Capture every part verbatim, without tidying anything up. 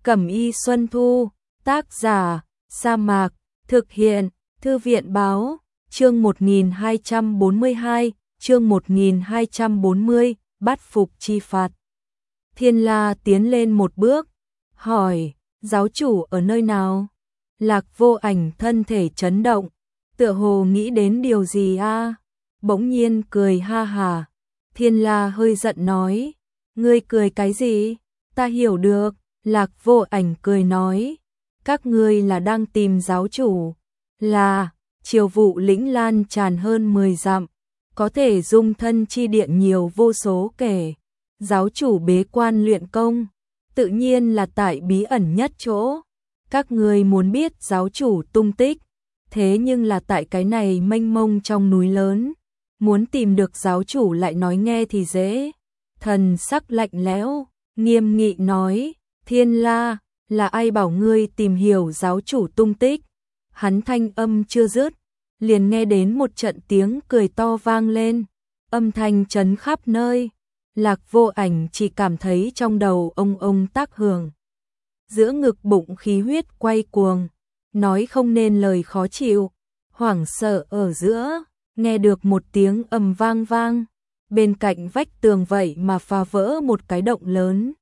Cẩm y Xuân Thu, tác giả, Sa Mạc, thực hiện, Thư viện báo, chương một nghìn hai trăm bốn mươi hai, chương một nghìn hai trăm bốn mươi, bắt phục chi phạt. Thiên La tiến lên một bước, hỏi, giáo chủ ở nơi nào? Lạc Vô Ảnh thân thể chấn động, tựa hồ nghĩ đến điều gì a? Bỗng nhiên cười ha hà. Thiên La hơi giận nói, ngươi cười cái gì? Ta hiểu được. Lạc Vô Ảnh cười nói, các ngươi là đang tìm giáo chủ. Là, triều vụ lĩnh lan tràn hơn mười dặm, có thể dung thân chi điện nhiều vô số kể. Giáo chủ bế quan luyện công, tự nhiên là tại bí ẩn nhất chỗ. Các ngươi muốn biết giáo chủ tung tích, thế nhưng là tại cái này mênh mông trong núi lớn. Muốn tìm được giáo chủ lại nói nghe thì dễ. Thần sắc lạnh lẽo, nghiêm nghị nói, Thiên La, là ai bảo ngươi tìm hiểu giáo chủ tung tích? Hắn thanh âm chưa dứt, liền nghe đến một trận tiếng cười to vang lên, âm thanh chấn khắp nơi. Lạc Vô Ảnh chỉ cảm thấy trong đầu ông ông tác hưởng. Giữa ngực bụng khí huyết quay cuồng, nói không nên lời khó chịu, hoảng sợ ở giữa, nghe được một tiếng ầm vang vang, bên cạnh vách tường vậy mà phá vỡ một cái động lớn.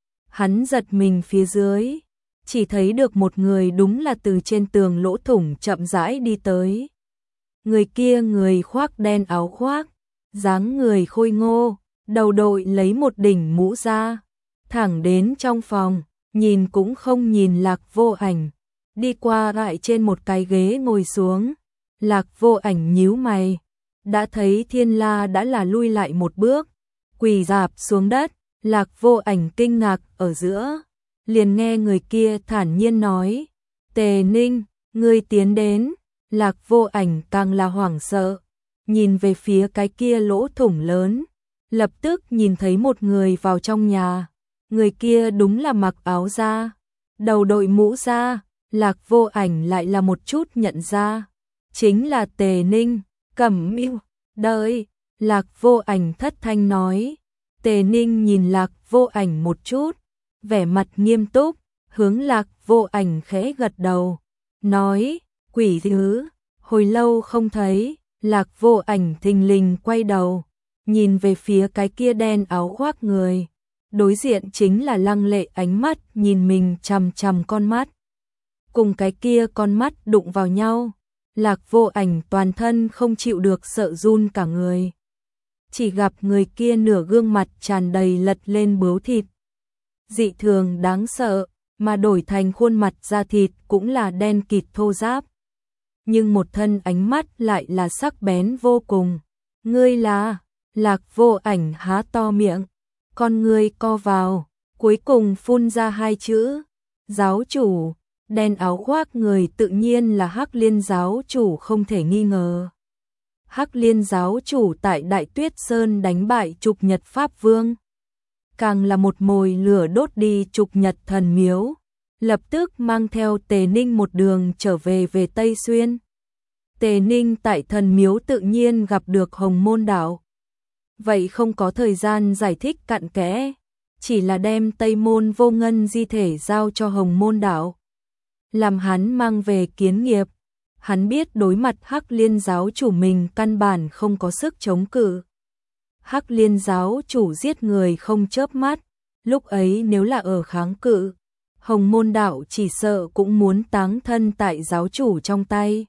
Hắn giật mình phía dưới, chỉ thấy được một người đúng là từ trên tường lỗ thủng chậm rãi đi tới. Người kia người khoác đen áo khoác, dáng người khôi ngô, đầu đội lấy một đỉnh mũ ra, thẳng đến trong phòng, nhìn cũng không nhìn Lạc Vô Ảnh, đi qua lại trên một cái ghế ngồi xuống. Lạc Vô Ảnh nhíu mày, đã thấy Thiên La đã là lui lại một bước, quỳ rạp xuống đất. Lạc Vô Ảnh kinh ngạc ở giữa, liền nghe người kia thản nhiên nói, Tề Ninh, ngươi tiến đến. Lạc Vô Ảnh càng là hoảng sợ, nhìn về phía cái kia lỗ thủng lớn, lập tức nhìn thấy một người vào trong nhà. Người kia đúng là mặc áo da, đầu đội mũ da. Lạc Vô Ảnh lại là một chút nhận ra, chính là Tề Ninh. Cẩm y, đợi. Lạc Vô Ảnh thất thanh nói. Tề Ninh nhìn Lạc Vô Ảnh một chút, vẻ mặt nghiêm túc, hướng Lạc Vô Ảnh khẽ gật đầu, nói, quỷ thứ, hồi lâu không thấy. Lạc Vô Ảnh thình lình quay đầu, nhìn về phía cái kia đen áo khoác người, đối diện chính là lăng lệ ánh mắt nhìn mình chằm chằm con mắt. Cùng cái kia con mắt đụng vào nhau, Lạc Vô Ảnh toàn thân không chịu được sợ run cả người. Chỉ gặp người kia nửa gương mặt tràn đầy lật lên bướu thịt, dị thường đáng sợ, mà đổi thành khuôn mặt da thịt cũng là đen kịt thô ráp. Nhưng một thân ánh mắt lại là sắc bén vô cùng. Ngươi là? Lạc Vô Ảnh há to miệng, con ngươi co vào, cuối cùng phun ra hai chữ, giáo chủ. Đen áo khoác người tự nhiên là Hắc Liên giáo chủ không thể nghi ngờ. Hắc Liên giáo chủ tại Đại Tuyết Sơn đánh bại Trục Nhật Pháp Vương, càng là một mồi lửa đốt đi Trục Nhật thần miếu, lập tức mang theo Tề Ninh một đường trở về về Tây Xuyên. Tề Ninh tại thần miếu tự nhiên gặp được Hồng Môn Đạo, vậy không có thời gian giải thích cặn kẽ, chỉ là đem Tây Môn Vô Ngân di thể giao cho Hồng Môn Đạo, làm hắn mang về kiến nghiệp. Hắn biết đối mặt Hắc Liên giáo chủ mình căn bản không có sức chống cự. Hắc Liên giáo chủ giết người không chớp mắt, lúc ấy nếu là ở kháng cự, Hồng Môn Đạo chỉ sợ cũng muốn táng thân tại giáo chủ trong tay.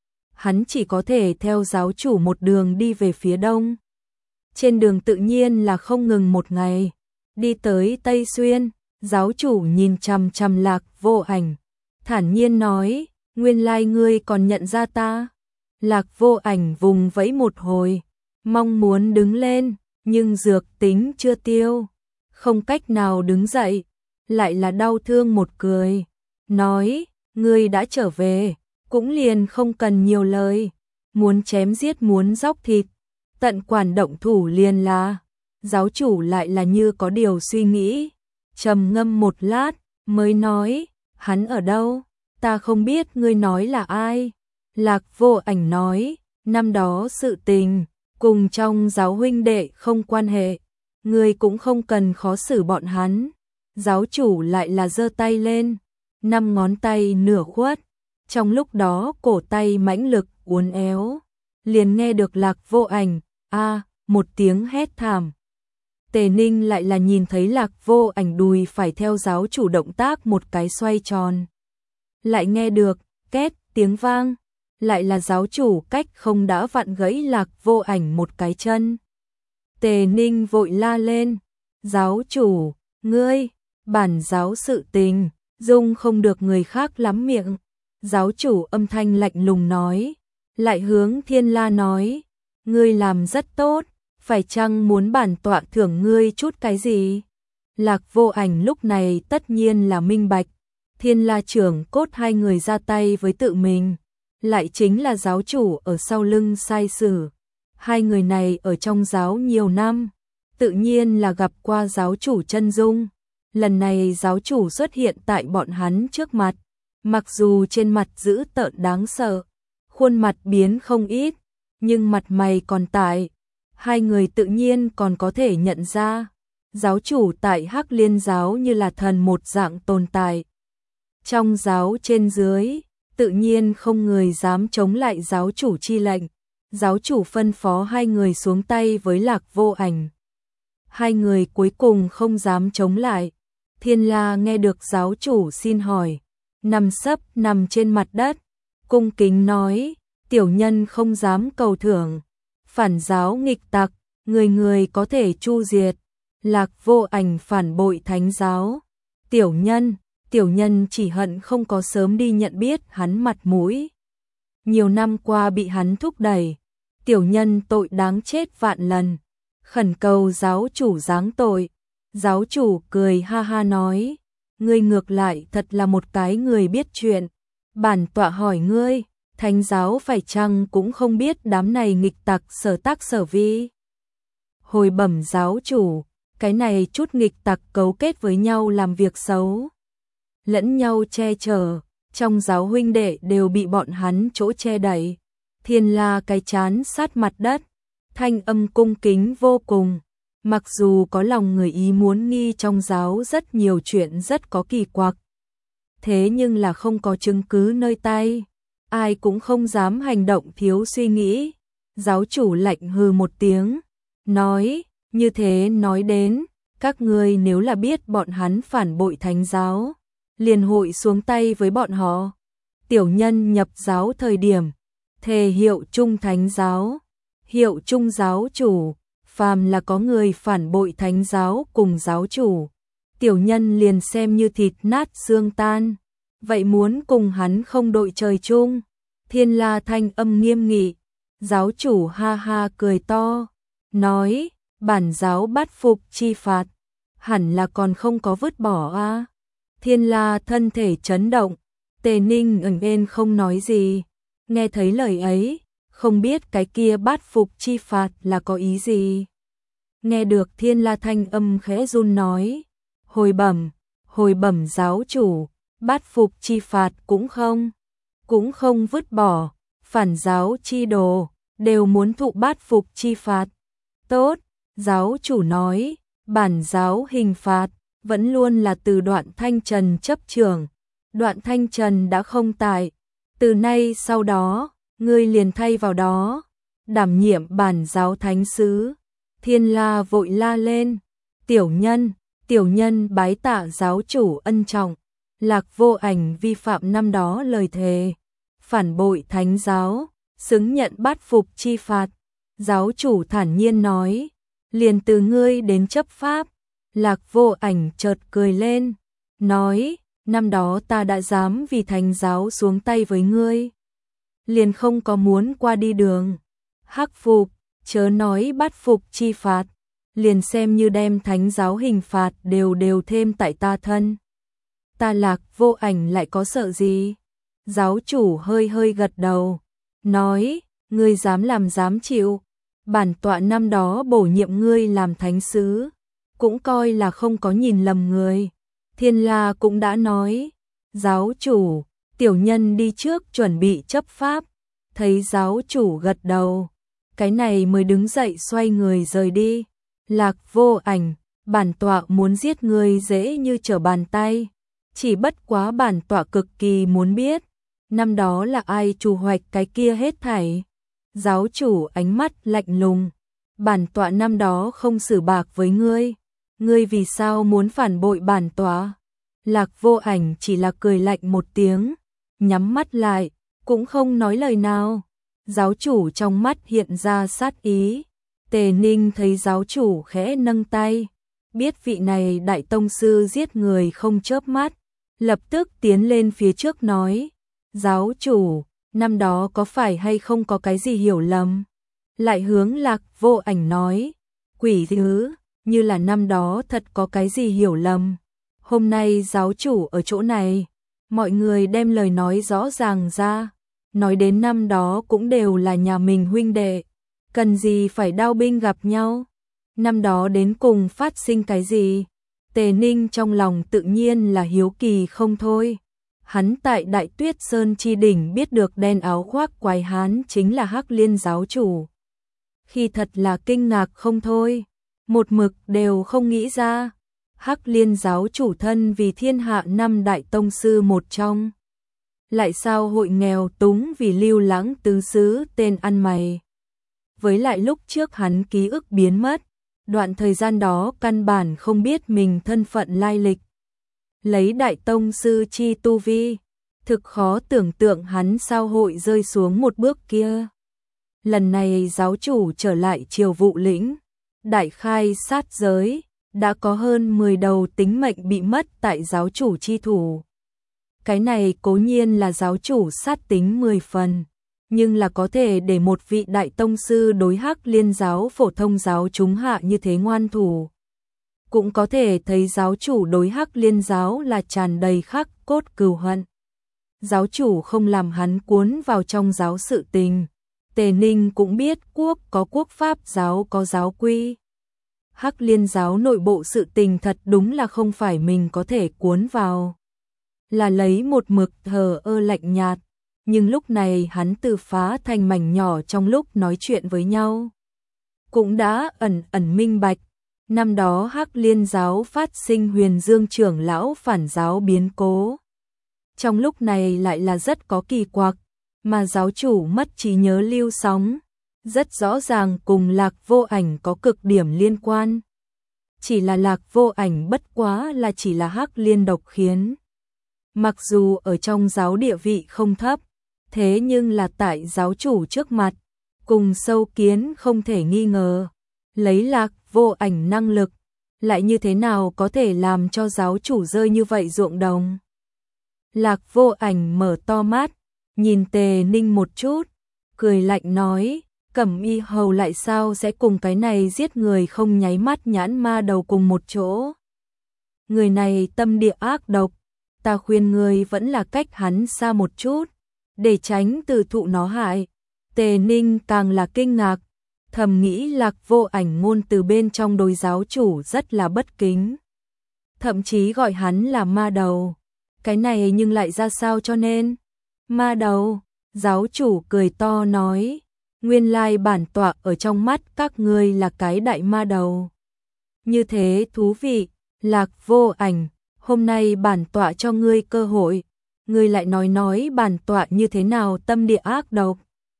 Hắn chỉ có thể theo giáo chủ một đường đi về phía đông. Trên đường tự nhiên là không ngừng một ngày, đi tới Tây Xuyên, giáo chủ nhìn chằm chằm Lạc Vô Ảnh, thản nhiên nói, nguyên lai ngươi còn nhận ra ta. Lạc Vô Ảnh vùng vẫy một hồi, mong muốn đứng lên, nhưng dược tính chưa tiêu, không cách nào đứng dậy, lại là đau thương một cười, nói, ngươi đã trở về, cũng liền không cần nhiều lời, muốn chém giết muốn dóc thịt, tận quản động thủ liền là. Giáo chủ lại là như có điều suy nghĩ, trầm ngâm một lát, mới nói, hắn ở đâu? Ta không biết ngươi nói là ai. Lạc Vô Ảnh nói, năm đó sự tình, cùng trong giáo huynh đệ không quan hệ, ngươi cũng không cần khó xử bọn hắn. giáo chủ lại là giơ tay lên, năm ngón tay nửa khuất, trong lúc đó cổ tay mãnh lực uốn éo, liền nghe được Lạc Vô Ảnh a một tiếng hét thảm. Tề Ninh lại là nhìn thấy Lạc Vô Ảnh đùi phải theo giáo chủ động tác một cái xoay tròn. Lại nghe được két tiếng vang, lại là giáo chủ cách không đã vặn gãy Lạc Vô Ảnh một cái chân. Tề Ninh vội la lên, giáo chủ, ngươi, bản giáo sự tình, dung không được người khác lắm miệng. Giáo chủ âm thanh lạnh lùng nói, lại hướng Thiên La nói, ngươi làm rất tốt, phải chăng muốn bản tọa thưởng ngươi chút cái gì? Lạc Vô Ảnh lúc này tất nhiên là minh bạch, Thiên La trưởng cốt hai người ra tay với tự mình, lại chính là giáo chủ ở sau lưng sai sử. Hai người này ở trong giáo nhiều năm, tự nhiên là gặp qua giáo chủ chân dung. Lần này giáo chủ xuất hiện tại bọn hắn trước mặt, mặc dù trên mặt dữ tợn đáng sợ, khuôn mặt biến không ít, nhưng mặt mày còn tại. Hai người tự nhiên còn có thể nhận ra, giáo chủ tại Hắc Liên giáo như là thần một dạng tồn tại. Trong giáo trên dưới, tự nhiên không người dám chống lại giáo chủ chi lệnh. Giáo chủ phân phó hai người xuống tay với Lạc Vô Ảnh. Hai người cuối cùng không dám chống lại. Thiên La nghe được giáo chủ xin hỏi, nằm sấp nằm trên mặt đất, cung kính nói, tiểu nhân không dám cầu thưởng, phản giáo nghịch tặc, người người có thể chu diệt. Lạc Vô Ảnh phản bội thánh giáo, tiểu nhân, tiểu nhân chỉ hận không có sớm đi nhận biết hắn mặt mũi. Nhiều năm qua bị hắn thúc đẩy, tiểu nhân tội đáng chết vạn lần, khẩn cầu giáo chủ giáng tội. Giáo chủ cười ha ha nói, ngươi ngược lại thật là một cái người biết chuyện. Bản tọa hỏi ngươi, thánh giáo phải chăng cũng không biết đám này nghịch tặc sở tác sở vi? Hồi bẩm giáo chủ, cái này chút nghịch tặc cấu kết với nhau làm việc xấu, lẫn nhau che chở, trong giáo huynh đệ đều bị bọn hắn chỗ che đẩy. Thiên La cái chán sát mặt đất, thanh âm cung kính vô cùng. Mặc dù có lòng người ý muốn nghi trong giáo rất nhiều chuyện rất có kỳ quặc, thế nhưng là không có chứng cứ nơi tay, ai cũng không dám hành động thiếu suy nghĩ. Giáo chủ lạnh hừ một tiếng, nói, như thế nói đến, các ngươi nếu là biết bọn hắn phản bội thánh giáo, liền hội xuống tay với bọn họ. Tiểu nhân nhập giáo thời điểm, thề hiệu trung thánh giáo, hiệu trung giáo chủ, phàm là có người phản bội thánh giáo cùng giáo chủ, tiểu nhân liền xem như thịt nát xương tan, vậy muốn cùng hắn không đội trời chung. Thiên La thanh âm nghiêm nghị, giáo chủ ha ha cười to, nói, bản giáo bắt phục chi phạt, hẳn là còn không có vứt bỏ a. À? Thiên La thân thể chấn động, Tề Ninh ẩn bên không nói gì, nghe thấy lời ấy, không biết cái kia bát phục chi phạt là có ý gì. Nghe được Thiên La thanh âm khẽ run nói, hồi bẩm, hồi bẩm giáo chủ, bát phục chi phạt cũng không, cũng không vứt bỏ, phản giáo chi đồ, đều muốn thụ bát phục chi phạt. Tốt, giáo chủ nói, bản giáo hình phạt, vẫn luôn là từ Đoạn Thanh Trần chấp trưởng. Đoạn Thanh Trần đã không tại, từ nay sau đó, ngươi liền thay vào đó, đảm nhiệm bản giáo thánh sứ. Thiên La vội la lên, tiểu nhân, tiểu nhân bái tạ giáo chủ ân trọng. Lạc Vô Ảnh vi phạm năm đó lời thề, phản bội thánh giáo, xứng nhận bát phục chi phạt. Giáo chủ thản nhiên nói, liền từ ngươi đến chấp pháp. Lạc Vô Ảnh chợt cười lên, nói, năm đó ta đã dám vì thánh giáo xuống tay với ngươi, liền không có muốn qua đi đường. Hắc phục, chớ nói bắt phục chi phạt, liền xem như đem thánh giáo hình phạt đều đều thêm tại ta thân. Ta Lạc Vô Ảnh lại có sợ gì? Giáo chủ hơi hơi gật đầu, nói, ngươi dám làm dám chịu, bản tọa năm đó bổ nhiệm ngươi làm thánh sứ, cũng coi là không có nhìn lầm người. Thiên La cũng đã nói, giáo chủ, tiểu nhân đi trước chuẩn bị chấp pháp. Thấy giáo chủ gật đầu, cái này mới đứng dậy xoay người rời đi. Lạc Vô Ảnh, bản tọa muốn giết ngươi dễ như trở bàn tay, chỉ bất quá bản tọa cực kỳ muốn biết, năm đó là ai chủ hoạch cái kia hết thảy. Giáo chủ ánh mắt lạnh lùng, bản tọa năm đó không xử bạc với ngươi, ngươi vì sao muốn phản bội bản tọa? Lạc Vô Ảnh chỉ là cười lạnh một tiếng, nhắm mắt lại, cũng không nói lời nào. Giáo chủ trong mắt hiện ra sát ý. Tề Ninh thấy giáo chủ khẽ nâng tay, biết vị này đại tông sư giết người không chớp mắt, lập tức tiến lên phía trước nói, giáo chủ, năm đó có phải hay không có cái gì hiểu lầm? Lại hướng Lạc Vô Ảnh nói, quỷ thứ, như là năm đó thật có cái gì hiểu lầm. Hôm nay giáo chủ ở chỗ này, mọi người đem lời nói rõ ràng ra, nói đến năm đó cũng đều là nhà mình huynh đệ, cần gì phải đao binh gặp nhau. Năm đó đến cùng phát sinh cái gì? Tề Ninh trong lòng tự nhiên là hiếu kỳ không thôi. Hắn tại Đại Tuyết Sơn chi đỉnh biết được đen áo khoác quái hán chính là Hắc Liên giáo chủ. Khi thật là kinh ngạc không thôi, một mực đều không nghĩ ra. Hắc Liên giáo chủ thân vì thiên hạ năm đại tông sư một trong. Lại sao hội nghèo túng vì Lưu Lãng tứ xứ tên ăn mày. Với lại lúc trước hắn ký ức biến mất, đoạn thời gian đó căn bản không biết mình thân phận lai lịch. Lấy đại tông sư chi tu vi, thực khó tưởng tượng hắn sao hội rơi xuống một bước kia. Lần này giáo chủ trở lại Triều Vụ lĩnh, đại khai sát giới, đã có hơn mười đầu tính mệnh bị mất tại giáo chủ chi thủ. Cái này cố nhiên là giáo chủ sát tính mười phần, nhưng là có thể để một vị đại tông sư đối Hắc Liên giáo phổ thông giáo chúng hạ như thế ngoan thủ. Cũng có thể thấy giáo chủ đối Hắc Liên giáo là tràn đầy khắc cốt cừu hận. Giáo chủ không làm hắn cuốn vào trong giáo sự tình. Tề Ninh cũng biết quốc có quốc pháp, giáo có giáo quy. Hắc Liên giáo nội bộ sự tình thật đúng là không phải mình có thể cuốn vào. Là lấy một mực thờ ơ lạnh nhạt, nhưng lúc này hắn từ phá thành mảnh nhỏ trong lúc nói chuyện với nhau. Cũng đã ẩn ẩn minh bạch, năm đó Hắc Liên giáo phát sinh Huyền Dương trưởng lão phản giáo biến cố. Trong lúc này lại là rất có kỳ quặc, mà giáo chủ mất trí nhớ lưu sóng, rất rõ ràng cùng Lạc Vô Ảnh có cực điểm liên quan. Chỉ là Lạc Vô Ảnh bất quá là chỉ là Hắc Liên độc khiến. Mặc dù ở trong giáo địa vị không thấp, thế nhưng là tại giáo chủ trước mặt, cùng sâu kiến không thể nghi ngờ. Lấy Lạc Vô Ảnh năng lực, lại như thế nào có thể làm cho giáo chủ rơi như vậy ruộng đồng. Lạc Vô Ảnh mở to mắt, nhìn Tề Ninh một chút, cười lạnh nói, Cẩm Y hầu lại sao sẽ cùng cái này giết người không nháy mắt nhãn ma đầu cùng một chỗ. Người này tâm địa ác độc, ta khuyên người vẫn là cách hắn xa một chút, để tránh từ thụ nó hại. Tề Ninh càng là kinh ngạc, thầm nghĩ Lạc Vô Ảnh ngôn từ bên trong đối giáo chủ rất là bất kính. Thậm chí gọi hắn là ma đầu. Cái này nhưng lại ra sao cho nên? Ma đầu, giáo chủ cười to nói, nguyên lai bản tọa ở trong mắt các ngươi là cái đại ma đầu. Như thế thú vị, Lạc Vô Ảnh, hôm nay bản tọa cho ngươi cơ hội, ngươi lại nói nói bản tọa như thế nào tâm địa ác độc.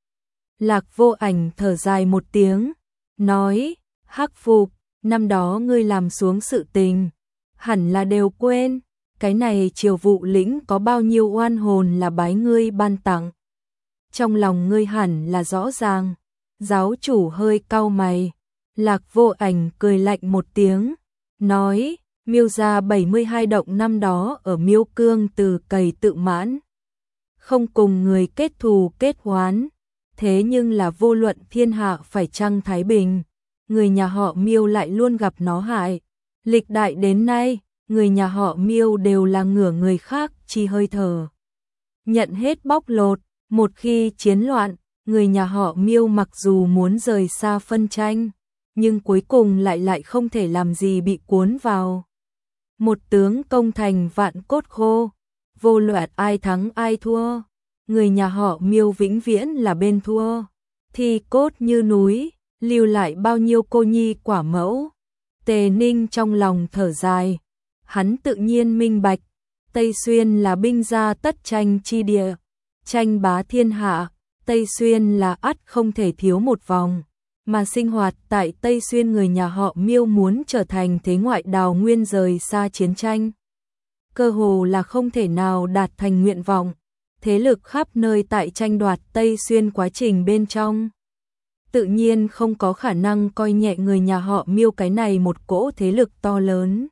Lạc Vô Ảnh thở dài một tiếng, nói, Hắc Phục, năm đó ngươi làm xuống sự tình, hẳn là đều quên, cái này Triều Vụ lĩnh có bao nhiêu oan hồn là bái ngươi ban tặng. Trong lòng ngươi hẳn là rõ ràng. Giáo chủ hơi cau mày, Lạc Vô Ảnh cười lạnh một tiếng, nói, Miêu gia bảy mươi hai động năm đó ở Miêu Cương từ cày tự mãn, không cùng người kết thù kết oán, thế nhưng là vô luận thiên hạ phải chăng thái bình, người nhà họ Miêu lại luôn gặp nó hại. Lịch đại đến nay, người nhà họ Miêu đều là ngửa người khác chi hơi thở, nhận hết bóc lột. Một khi chiến loạn, người nhà họ Miêu mặc dù muốn rời xa phân tranh, nhưng cuối cùng lại lại không thể làm gì bị cuốn vào. Một tướng công thành vạn cốt khô, vô luận ai thắng ai thua, người nhà họ Miêu vĩnh viễn là bên thua. Thi cốt như núi, lưu lại bao nhiêu cô nhi quả mẫu. Tề Ninh trong lòng thở dài, hắn tự nhiên minh bạch, Tây Xuyên là binh gia tất tranh chi địa, tranh bá thiên hạ, Tây Xuyên là ắt không thể thiếu một vòng, mà sinh hoạt tại Tây Xuyên người nhà họ Miêu muốn trở thành thế ngoại đào nguyên rời xa chiến tranh. Cơ hồ là không thể nào đạt thành nguyện vọng, thế lực khắp nơi tại tranh đoạt Tây Xuyên quá trình bên trong. Tự nhiên không có khả năng coi nhẹ người nhà họ Miêu cái này một cỗ thế lực to lớn.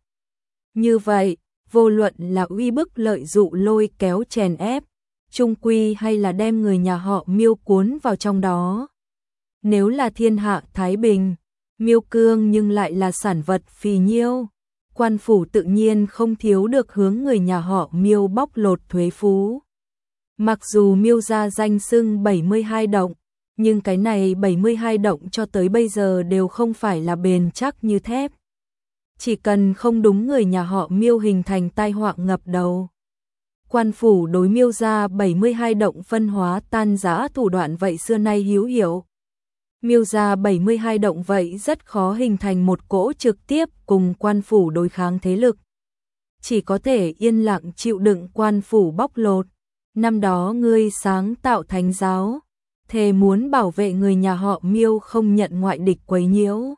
Như vậy, vô luận là uy bức lợi dụ lôi kéo chèn ép, trung quy hay là đem người nhà họ Miêu cuốn vào trong đó. Nếu là thiên hạ thái bình, Miêu Cương nhưng lại là sản vật phì nhiêu, quan phủ tự nhiên không thiếu được hướng người nhà họ Miêu bóc lột thuế phú. Mặc dù Miêu gia danh xưng bảy mươi hai động, nhưng cái này bảy mươi hai động cho tới bây giờ đều không phải là bền chắc như thép. Chỉ cần không đúng người nhà họ Miêu hình thành tai họa ngập đầu. Quan phủ đối Miêu gia bảy mươi hai động phân hóa tan rã thủ đoạn vậy xưa nay hữu hiệu. Miêu gia bảy mươi hai động vậy rất khó hình thành một cỗ trực tiếp cùng quan phủ đối kháng thế lực. Chỉ có thể yên lặng chịu đựng quan phủ bóc lột. Năm đó ngươi sáng tạo thánh giáo, thề muốn bảo vệ người nhà họ Miêu không nhận ngoại địch quấy nhiễu.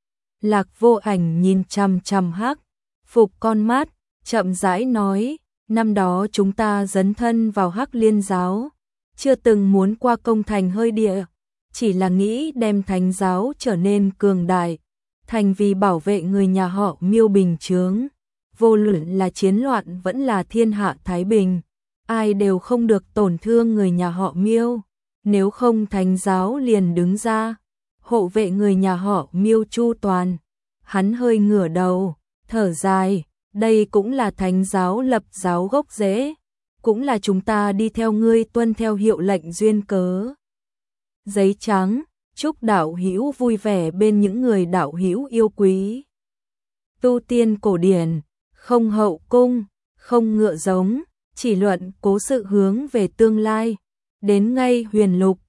Lạc Vô Ảnh nhìn chằm chằm Hắc Phục con mắt, chậm rãi nói, năm đó chúng ta dấn thân vào Hắc Liên giáo, chưa từng muốn qua công thành hơi địa, chỉ là nghĩ đem thánh giáo trở nên cường đại, thành vì bảo vệ người nhà họ Miêu bình chướng, vô luận là chiến loạn vẫn là thiên hạ thái bình, ai đều không được tổn thương người nhà họ Miêu, nếu không thánh giáo liền đứng ra hộ vệ người nhà họ Miêu chu toàn. Hắn hơi ngửa đầu, thở dài, đây cũng là thánh giáo lập giáo gốc rễ, cũng là chúng ta đi theo ngươi tuân theo hiệu lệnh duyên cớ. Giấy trắng, chúc đạo hữu vui vẻ bên những người đạo hữu yêu quý. Tu tiên cổ điển, không hậu cung, không ngựa giống, chỉ luận cố sự hướng về tương lai, đến ngay huyền lục,